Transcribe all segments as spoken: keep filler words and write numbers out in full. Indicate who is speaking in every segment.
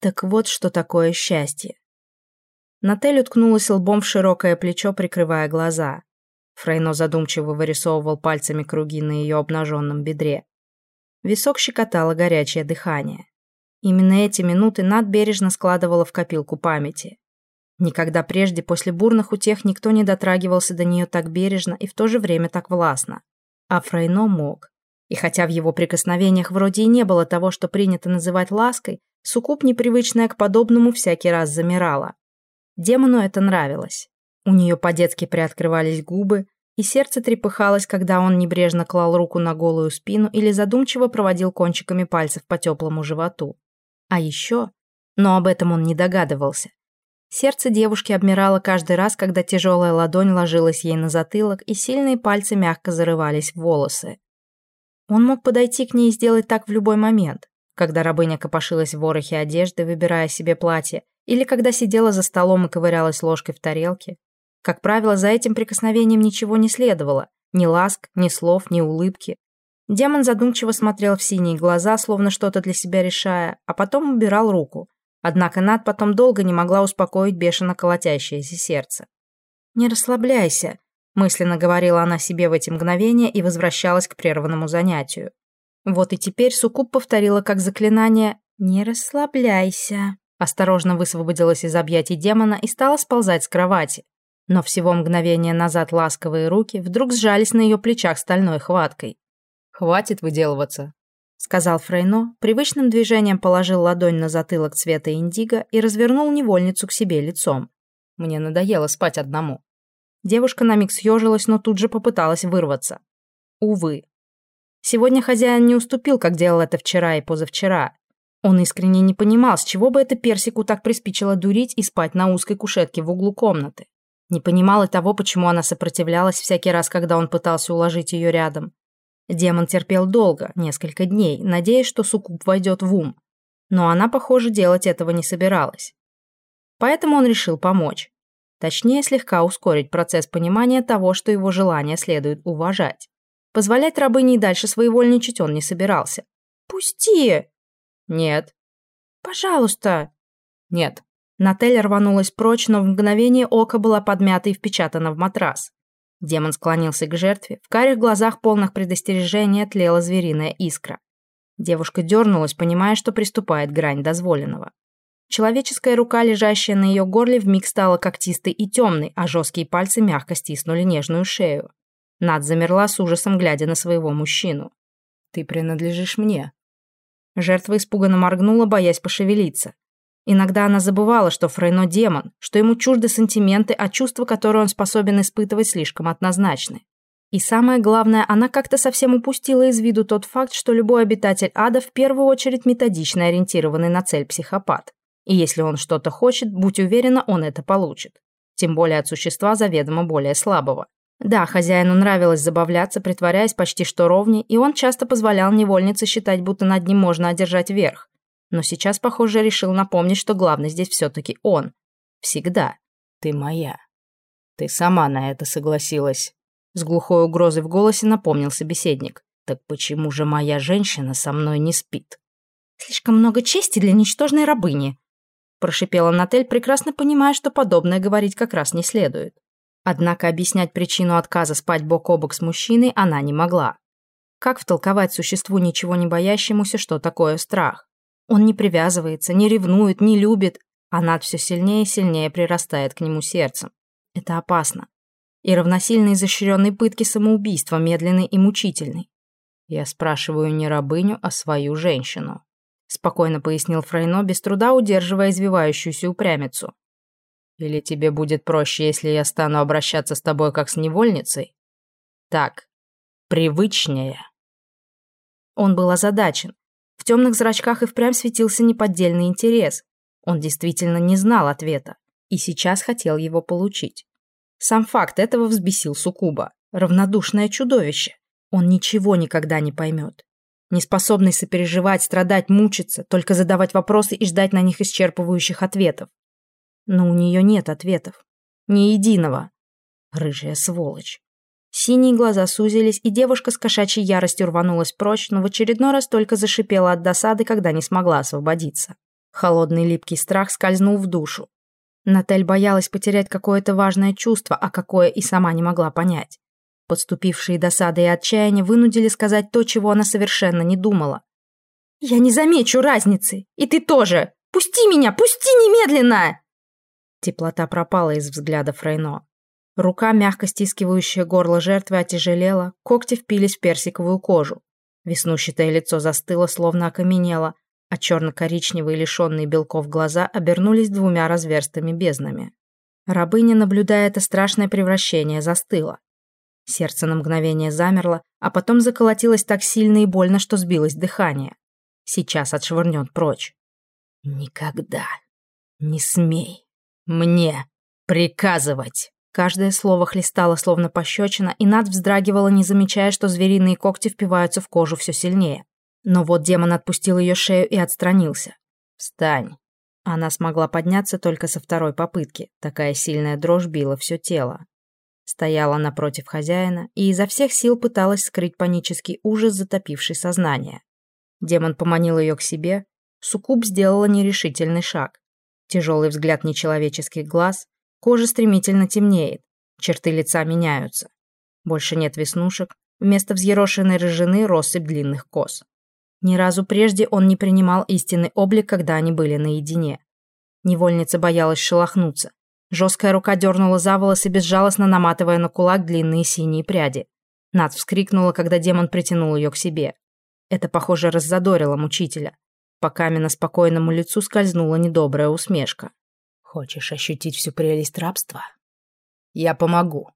Speaker 1: Так вот, что такое счастье. Натель уткнулась лбом в широкое плечо, прикрывая глаза. Фрейно задумчиво вырисовывал пальцами круги на ее обнаженном бедре. Висок щекотало горячее дыхание. Именно эти минуты Нат бережно складывала в копилку памяти. Никогда прежде после бурных утех никто не дотрагивался до нее так бережно и в то же время так властно. А Фрейно мог. И хотя в его прикосновениях вроде и не было того, что принято называть лаской, суккуб, непривычная к подобному, всякий раз замирала. Демону это нравилось. У нее по-детски приоткрывались губы, и сердце трепыхалось, когда он небрежно клал руку на голую спину или задумчиво проводил кончиками пальцев по теплому животу. А еще, но об этом он не догадывался, сердце девушки обмирало каждый раз, когда тяжелая ладонь ложилась ей на затылок, и сильные пальцы мягко зарывались в волосы. Он мог подойти к ней и сделать так в любой момент, когда рабыня копошилась в ворохе одежды, выбирая себе платье, или когда сидела за столом и ковырялась ложкой в тарелке. Как правило, за этим прикосновением ничего не следовало, ни ласк, ни слов, ни улыбки. Демон задумчиво смотрел в синие глаза, словно что-то для себя решая, а потом убирал руку. Однако Нат потом долго не могла успокоить бешено колотящееся сердце. «Не расслабляйся», — мысленно говорила она себе в эти мгновения и возвращалась к прерванному занятию. Вот и теперь суккуб повторила как заклинание «Не расслабляйся». Осторожно высвободилась из объятий демона и стала сползать с кровати. Но всего мгновение назад ласковые руки вдруг сжались на ее плечах стальной хваткой. «Хватит выделываться», — сказал Фрейно, привычным движением положил ладонь на затылок цвета индиго и развернул невольницу к себе лицом. «Мне надоело спать одному». Девушка на миг съежилась, но тут же попыталась вырваться. Увы. Сегодня хозяин не уступил, как делал это вчера и позавчера. Он искренне не понимал, с чего бы это персику так приспичило дурить и спать на узкой кушетке в углу комнаты. Не понимал и того, почему она сопротивлялась всякий раз, когда он пытался уложить ее рядом. Демон терпел долго, несколько дней, надеясь, что суккуб войдет в ум. Но она, похоже, делать этого не собиралась. Поэтому он решил помочь. Точнее, слегка ускорить процесс понимания того, что его желания следует уважать. Позволять рабыне и дальше своевольничать он не собирался. «Пусти!» «Нет». «Пожалуйста!» «Нет». Натель рванулась прочь, но в мгновение ока была подмята и впечатана в матрас. Демон склонился к жертве, в карих глазах, полных предостережения, тлела звериная искра. Девушка дернулась, понимая, что приступает грань дозволенного. Человеческая рука, лежащая на ее горле, вмиг стала когтистой и темной, а жесткие пальцы мягко стиснули нежную шею. Над замерла с ужасом, глядя на своего мужчину. «Ты принадлежишь мне». Жертва испуганно моргнула, боясь пошевелиться. Иногда она забывала, что Фрейно демон, что ему чужды сантименты, а чувства, которые он способен испытывать, слишком однозначны. И самое главное, она как-то совсем упустила из виду тот факт, что любой обитатель ада в первую очередь методично ориентированный на цель психопат. И если он что-то хочет, будь уверена, он это получит. Тем более от существа заведомо более слабого. Да, хозяину нравилось забавляться, притворяясь почти что ровней, и он часто позволял невольнице считать, будто над ним можно одержать верх. Но сейчас, похоже, решил напомнить, что главный здесь все-таки он. Всегда. «Ты моя. Ты сама на это согласилась». С глухой угрозой в голосе напомнил собеседник. «Так почему же моя женщина со мной не спит?» «Слишком много чести для ничтожной рабыни», прошипела Натель, прекрасно понимая, что подобное говорить как раз не следует. Однако объяснять причину отказа спать бок о бок с мужчиной она не могла. Как втолковать существу, ничего не боящемуся, что такое страх? Он не привязывается, не ревнует, не любит, а Над все сильнее и сильнее прирастает к нему сердцем. Это опасно. И равносильно изощренной пытке самоубийства, медленной и мучительной. «Я спрашиваю не рабыню, а свою женщину», спокойно пояснил Фрейно, без труда удерживая извивающуюся упрямицу. «Или тебе будет проще, если я стану обращаться с тобой как с невольницей? Так, привычнее». Он был озадачен. В темных зрачках и впрямь светился неподдельный интерес. Он действительно не знал ответа и сейчас хотел его получить. Сам факт этого взбесил суккуба. Равнодушное чудовище. Он ничего никогда не поймет. Неспособный сопереживать, страдать, мучиться, только задавать вопросы и ждать на них исчерпывающих ответов. Но у нее нет ответов. Ни единого. Рыжая сволочь. Синие глаза сузились, и девушка с кошачьей яростью рванулась прочь, но в очередной раз только зашипела от досады, когда не смогла освободиться. Холодный липкий страх скользнул в душу. Натель боялась потерять какое-то важное чувство, а какое и сама не могла понять. Подступившие досады и отчаяние вынудили сказать то, чего она совершенно не думала. «Я не замечу разницы! И ты тоже! Пусти меня! Пусти немедленно!» Теплота пропала из взгляда Фрейно. Рука, мягко стискивающая горло жертвы, отяжелела, когти впились в персиковую кожу. Веснущатое лицо застыло, словно окаменело, а черно-коричневые, лишенные белков глаза обернулись двумя разверстыми безднами. Рабыня, наблюдая это страшное превращение, застыла. Сердце на мгновение замерло, а потом заколотилось так сильно и больно, что сбилось дыхание. Сейчас отшвырнет прочь. «Никогда не смей мне приказывать!» Каждое слово хлестало, словно пощечина, и Нат вздрагивала, не замечая, что звериные когти впиваются в кожу все сильнее. Но вот демон отпустил ее шею и отстранился. «Встань!» Она смогла подняться только со второй попытки. Такая сильная дрожь била все тело. Стояла напротив хозяина и изо всех сил пыталась скрыть панический ужас, затопивший сознание. Демон поманил ее к себе. Суккуб сделала нерешительный шаг. Тяжелый взгляд нечеловеческих глаз. Кожа стремительно темнеет. Черты лица меняются. Больше нет веснушек. Вместо взъерошенной рыжины россыпь длинных кос. Ни разу прежде он не принимал истинный облик, когда они были наедине. Невольница боялась шелохнуться. Жесткая рука дернула за волосы, безжалостно наматывая на кулак длинные синие пряди. Нат вскрикнула, когда демон притянул ее к себе. Это, похоже, раззадорило мучителя. По каменно-спокойному лицу скользнула недобрая усмешка. «Хочешь ощутить всю прелесть рабства? Я помогу».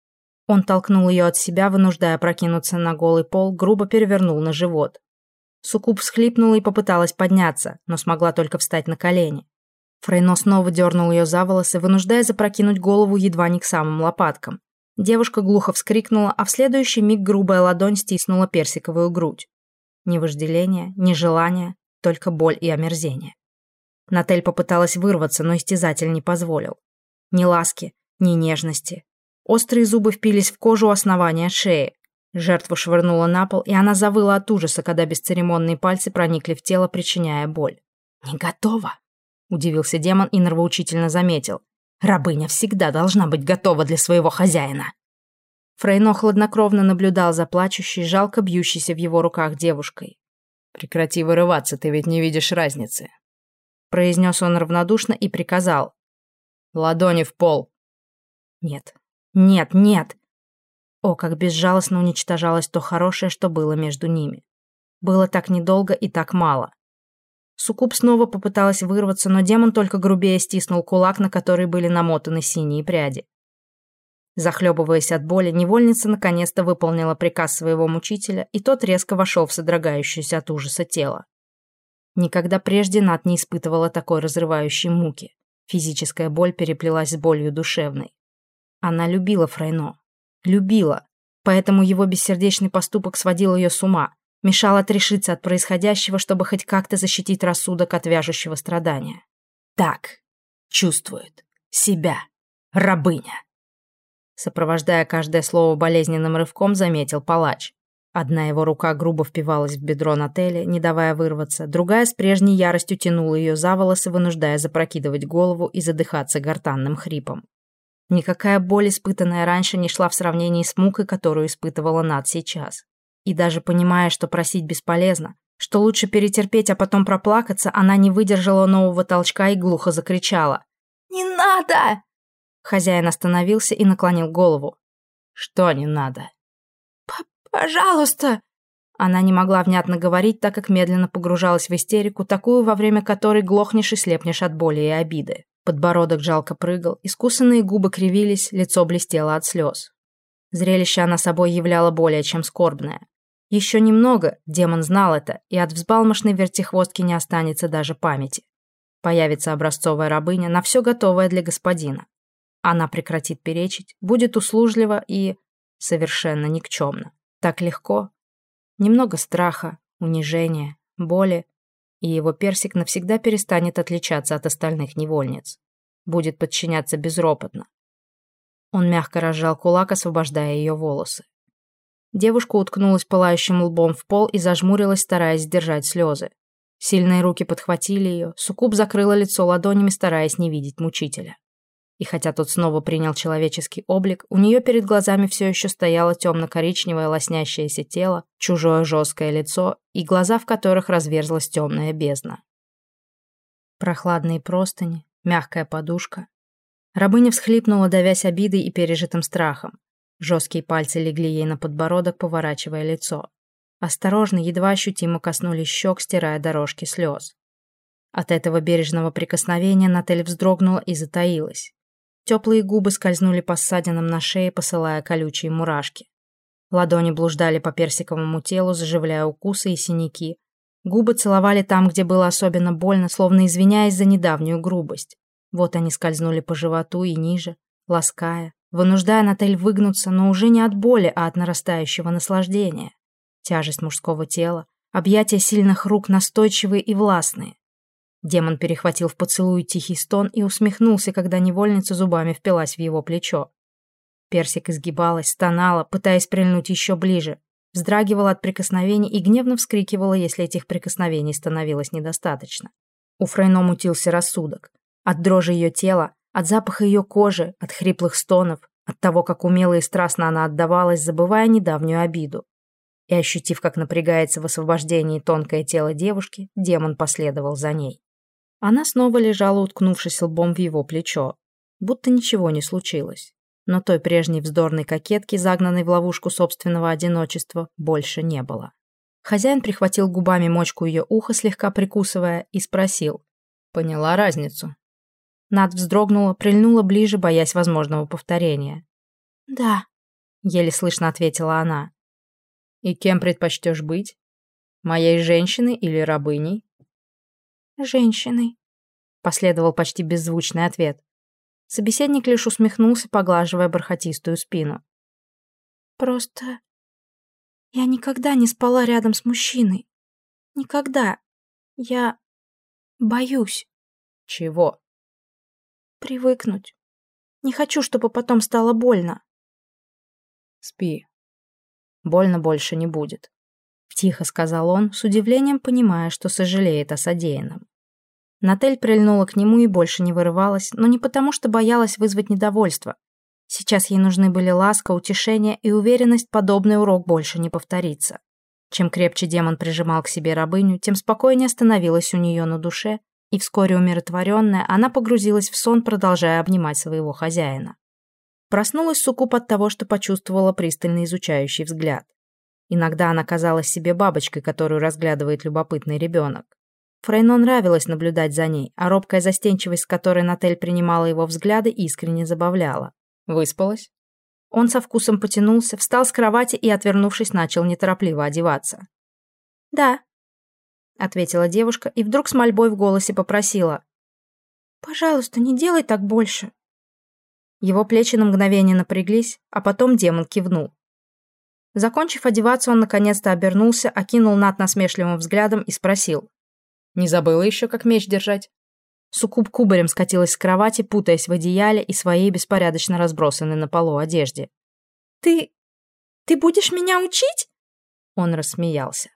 Speaker 1: Он толкнул ее от себя, вынуждая прокинуться на голый пол, грубо перевернул на живот. Суккуб всхлипнула и попыталась подняться, но смогла только встать на колени. Фрейно снова дернул ее за волосы, вынуждая запрокинуть голову едва не к самым лопаткам. Девушка глухо вскрикнула, а в следующий миг грубая ладонь стиснула персиковую грудь. Ни вожделения, ни желания, только боль и омерзение. Натель попыталась вырваться, но истязатель не позволил. Ни ласки, ни нежности. Острые зубы впились в кожу основания шеи. Жертву швырнула на пол, и она завыла от ужаса, когда бесцеремонные пальцы проникли в тело, причиняя боль. «Не готова!» — удивился демон и нравоучительно заметил. «Рабыня всегда должна быть готова для своего хозяина!» Фрейно хладнокровно наблюдал за плачущей, жалко бьющейся в его руках девушкой. «Прекрати вырываться, ты ведь не видишь разницы!» Произнес он равнодушно и приказал. «Ладони в пол!» «Нет, нет, нет!» О, как безжалостно уничтожалось то хорошее, что было между ними. Было так недолго и так мало. Суккуб снова попыталась вырваться, но демон только грубее стиснул кулак, на который были намотаны синие пряди. Захлебываясь от боли, невольница наконец-то выполнила приказ своего мучителя, и тот резко вошел в содрогающееся от ужаса тело. Никогда прежде Нат не испытывала такой разрывающей муки. Физическая боль переплелась с болью душевной. Она любила Фрейно. Любила, поэтому его бессердечный поступок сводил ее с ума, мешал отрешиться от происходящего, чтобы хоть как-то защитить рассудок от вяжущего страдания. Так чувствует себя рабыня. Сопровождая каждое слово болезненным рывком, заметил палач. Одна его рука грубо впивалась в бедро Нателли, не давая вырваться, другая с прежней яростью тянула ее за волосы, вынуждая запрокидывать голову и задыхаться гортанным хрипом. Никакая боль, испытанная раньше, не шла в сравнении с мукой, которую испытывала Нат сейчас. И даже понимая, что просить бесполезно, что лучше перетерпеть, а потом проплакаться, она не выдержала нового толчка и глухо закричала. «Не надо!» Хозяин остановился и наклонил голову. «Что не надо?» «Пожалуйста!» Она не могла внятно говорить, так как медленно погружалась в истерику, такую, во время которой глохнешь и слепнешь от боли и обиды. Подбородок жалко прыгал, искусанные губы кривились, лицо блестело от слез. Зрелище она собой являло более чем скорбное. Еще немного, демон знал это, и от взбалмошной вертихвостки не останется даже памяти. Появится образцовая рабыня, на все готовая для господина. Она прекратит перечить, будет услужлива и совершенно никчемна. Так легко. Немного страха, унижения, боли, и его персик навсегда перестанет отличаться от остальных невольниц. Будет подчиняться безропотно. Он мягко разжал кулак, освобождая ее волосы. Девушка уткнулась пылающим лбом в пол и зажмурилась, стараясь сдержать слезы. Сильные руки подхватили ее, суккуб закрыла лицо ладонями, стараясь не видеть мучителя. И хотя тот снова принял человеческий облик, у нее перед глазами все еще стояло темно-коричневое лоснящееся тело, чужое жесткое лицо и глаза, в которых разверзлась темная бездна. Прохладные простыни, мягкая подушка. Рабыня всхлипнула, давясь обидой и пережитым страхом. Жесткие пальцы легли ей на подбородок, поворачивая лицо. Осторожно, едва ощутимо коснулись щек, стирая дорожки слез. От этого бережного прикосновения Натель вздрогнула и затаилась. Теплые губы скользнули по ссадинам на шее, посылая колючие мурашки. Ладони блуждали по персиковому телу, заживляя укусы и синяки. Губы целовали там, где было особенно больно, словно извиняясь за недавнюю грубость. Вот они скользнули по животу и ниже, лаская, вынуждая Натель выгнуться, но уже не от боли, а от нарастающего наслаждения. Тяжесть мужского тела, объятия сильных рук настойчивые и властные. Демон перехватил в поцелуй тихий стон и усмехнулся, когда невольница зубами впилась в его плечо. Персик изгибалась, стонала, пытаясь прильнуть еще ближе, вздрагивала от прикосновений и гневно вскрикивала, если этих прикосновений становилось недостаточно. У Фрейно мутился рассудок. От дрожи ее тела, от запаха ее кожи, от хриплых стонов, от того, как умело и страстно она отдавалась, забывая недавнюю обиду. И, ощутив, как напрягается в освобождении тонкое тело девушки, демон последовал за ней. Она снова лежала, уткнувшись лбом в его плечо, будто ничего не случилось. Но той прежней вздорной кокетки, загнанной в ловушку собственного одиночества, больше не было. Хозяин прихватил губами мочку ее уха, слегка прикусывая, и спросил: «Поняла разницу?» Над вздрогнула, прильнула ближе, боясь возможного повторения. «Да», — еле слышно ответила она. «И кем предпочтешь быть? Моей женщиной или рабыней?» «Женщиной», — последовал почти беззвучный ответ. Собеседник лишь усмехнулся, поглаживая бархатистую спину. «Просто я никогда не спала рядом с мужчиной. Никогда. Я боюсь». «Чего?» «Привыкнуть. Не хочу, чтобы потом стало больно». «Спи. Больно больше не будет», — тихо сказал он, с удивлением понимая, что сожалеет о содеянном. Натель прильнула к нему и больше не вырывалась, но не потому, что боялась вызвать недовольство. Сейчас ей нужны были ласка, утешение и уверенность, подобный урок больше не повторится. Чем крепче демон прижимал к себе рабыню, тем спокойнее становилось у нее на душе, и вскоре умиротворенная, она погрузилась в сон, продолжая обнимать своего хозяина. Проснулась суккуб от того, что почувствовала пристальный изучающий взгляд. Иногда она казалась себе бабочкой, которую разглядывает любопытный ребенок. Фрейно нравилось наблюдать за ней, а робкая застенчивость, с которой Натель принимала его взгляды, искренне забавляла. «Выспалась?» Он со вкусом потянулся, встал с кровати и, отвернувшись, начал неторопливо одеваться. «Да», — ответила девушка и вдруг с мольбой в голосе попросила: «Пожалуйста, не делай так больше». Его плечи на мгновение напряглись, а потом демон кивнул. Закончив одеваться, он наконец-то обернулся, окинул Нат насмешливым взглядом и спросил: «Не забыла еще, как меч держать?» Суккуб кубарем скатилась с кровати, путаясь в одеяле и своей беспорядочно разбросанной на полу одежде. «Ты... ты будешь меня учить?» Он рассмеялся.